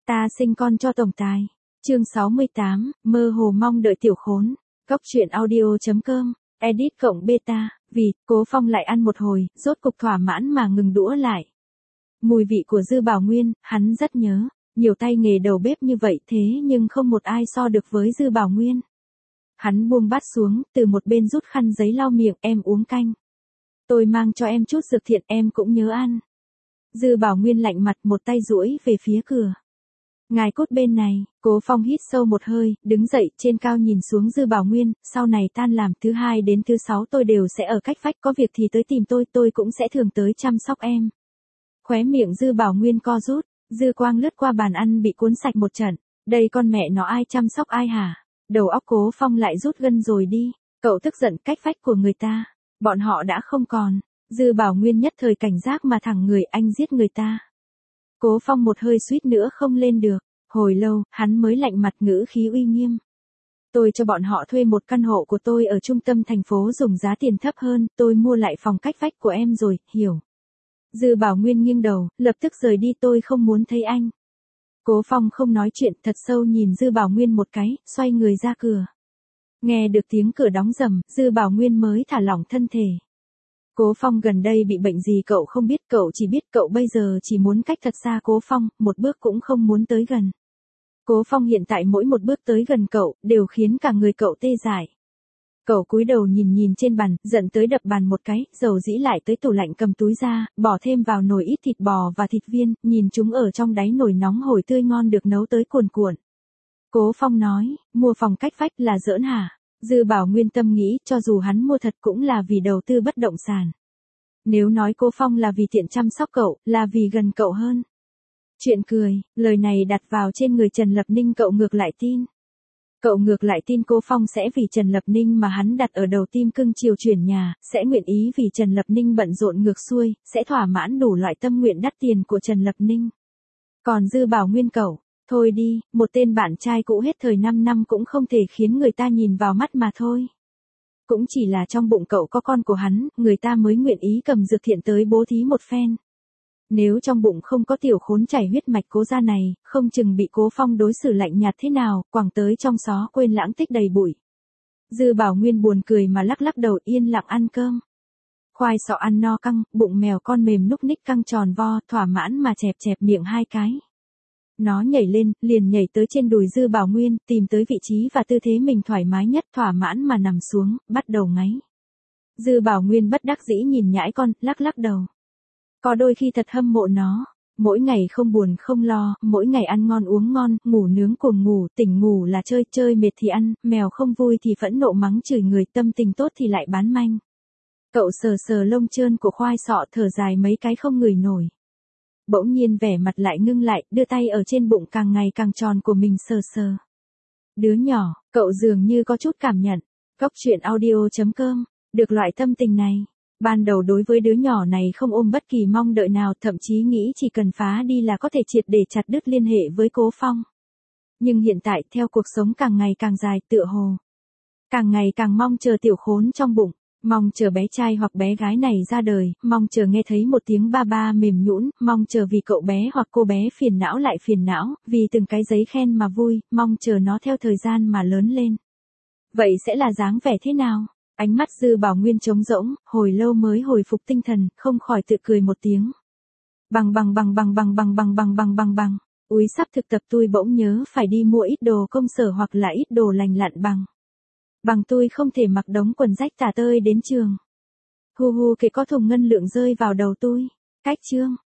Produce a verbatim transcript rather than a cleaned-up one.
Ta sinh con cho tổng tài. Chương sáu mươi tám, mơ hồ mong đợi tiểu khốn. Góc truyện audio.com, edit cộng beta, vì, Cố Phong lại ăn một hồi, rốt cục thỏa mãn mà ngừng đũa lại. Mùi vị của Dư Bảo Nguyên, hắn rất nhớ. Nhiều tay nghề đầu bếp như vậy thế nhưng không một ai so được với Dư Bảo Nguyên. Hắn buông bát xuống, từ một bên rút khăn giấy lau miệng, em uống canh. Tôi mang cho em chút dược thiện, em cũng nhớ ăn. Dư Bảo Nguyên lạnh mặt, một tay duỗi về phía cửa. Ngài cốt bên này. Cố Phong hít sâu một hơi, đứng dậy, trên cao nhìn xuống Dư Bảo Nguyên, sau này tan làm, thứ hai đến thứ sáu tôi đều sẽ ở cách vách, có việc thì tới tìm tôi, tôi cũng sẽ thường tới chăm sóc em. Khóe miệng Dư Bảo Nguyên co rút, dư quang lướt qua bàn ăn bị cuốn sạch một trận. Đây con mẹ nó ai chăm sóc ai hả? Đầu óc Cố Phong lại rút gân rồi đi. Cậu tức giận cách vách của người ta. Bọn họ đã không còn. Dư Bảo Nguyên nhất thời cảnh giác mà thẳng người, anh giết người ta. Cố Phong một hơi suýt nữa không lên được. Hồi lâu, hắn mới lạnh mặt, ngữ khí uy nghiêm. Tôi cho bọn họ thuê một căn hộ của tôi ở trung tâm thành phố dùng giá tiền thấp hơn, tôi mua lại phòng cách vách của em rồi, hiểu. Dư Bảo Nguyên nghiêng đầu, lập tức rời đi, tôi không muốn thấy anh. Cố Phong không nói chuyện, thật sâu nhìn Dư Bảo Nguyên một cái, xoay người ra cửa. Nghe được tiếng cửa đóng rầm, Dư Bảo Nguyên mới thả lỏng thân thể. Cố Phong gần đây bị bệnh gì cậu không biết, cậu chỉ biết cậu bây giờ chỉ muốn cách thật xa Cố Phong, một bước cũng không muốn tới gần. Cố Phong hiện tại mỗi một bước tới gần cậu, đều khiến cả người cậu tê dại. Cậu cúi đầu nhìn nhìn trên bàn, giận tới đập bàn một cái, dầu dĩ lại tới tủ lạnh cầm túi ra, bỏ thêm vào nồi ít thịt bò và thịt viên, nhìn chúng ở trong đáy nồi nóng hổi tươi ngon được nấu tới cuồn cuộn. Cố Phong nói, mua phòng cách vách là giỡn hả? Dư Bảo Nguyên tâm nghĩ, cho dù hắn mua thật cũng là vì đầu tư bất động sản. Nếu nói Cố Phong là vì tiện chăm sóc cậu, là vì gần cậu hơn. Chuyện cười, lời này đặt vào trên người Trần Lập Ninh cậu ngược lại tin. Cậu ngược lại tin Cố Phong sẽ vì Trần Lập Ninh mà hắn đặt ở đầu tim cưng chiều chuyển nhà, sẽ nguyện ý vì Trần Lập Ninh bận rộn ngược xuôi, sẽ thỏa mãn đủ loại tâm nguyện đắt tiền của Trần Lập Ninh. Còn Dư Bảo Nguyên cậu, thôi đi, một tên bạn trai cũ hết thời năm năm cũng không thể khiến người ta nhìn vào mắt mà thôi. Cũng chỉ là trong bụng cậu có con của hắn, người ta mới nguyện ý cầm dược thiện tới bố thí một phen. Nếu trong bụng không có tiểu khốn chảy huyết mạch Cố gia này, không chừng bị Cố Phong đối xử lạnh nhạt thế nào, quẳng tới trong xó quên lãng tích đầy bụi. Dư Bảo Nguyên buồn cười mà lắc lắc đầu, yên lặng ăn cơm. Khoai sọ ăn no căng, bụng mèo con mềm núc ních căng tròn vo, thỏa mãn mà chẹp chẹp miệng hai cái. Nó nhảy lên, liền nhảy tới trên đùi Dư Bảo Nguyên, tìm tới vị trí và tư thế mình thoải mái nhất, thỏa mãn mà nằm xuống, bắt đầu ngáy. Dư Bảo Nguyên bất đắc dĩ nhìn nhãi con, lắc lắc đầu. Có đôi khi thật hâm mộ nó, mỗi ngày không buồn không lo, mỗi ngày ăn ngon uống ngon, ngủ nướng cuồng ngủ, tỉnh ngủ là chơi, chơi mệt thì ăn, mèo không vui thì phẫn nộ mắng chửi người, tâm tình tốt thì lại bán manh. Cậu sờ sờ lông trơn của khoai sọ, thở dài mấy cái không ngửi nổi. Bỗng nhiên vẻ mặt lại ngưng lại, đưa tay ở trên bụng càng ngày càng tròn của mình sờ sờ. Đứa nhỏ, cậu dường như có chút cảm nhận. Góc truyện audio.com, được loại tâm tình này. Ban đầu đối với đứa nhỏ này không ôm bất kỳ mong đợi nào, thậm chí nghĩ chỉ cần phá đi là có thể triệt để chặt đứt liên hệ với Cố Phong. Nhưng hiện tại theo cuộc sống càng ngày càng dài, tựa hồ càng ngày càng mong chờ tiểu khốn trong bụng, mong chờ bé trai hoặc bé gái này ra đời, mong chờ nghe thấy một tiếng ba ba mềm nhũn, mong chờ vì cậu bé hoặc cô bé phiền não lại phiền não, vì từng cái giấy khen mà vui, mong chờ nó theo thời gian mà lớn lên. Vậy sẽ là dáng vẻ thế nào? Ánh mắt Dư Bảo Nguyên trống rỗng, hồi lâu mới hồi phục tinh thần, không khỏi tự cười một tiếng. Bằng bằng bằng bằng bằng bằng bằng bằng bằng bằng bằng. Úi sắp thực tập tôi bỗng nhớ phải đi mua ít đồ công sở hoặc là ít đồ lành lặn bằng. Bằng tôi không thể mặc đống quần rách tả tơi đến trường. Hu hu kệ có thùng ngân lượng rơi vào đầu tôi. Cách chương.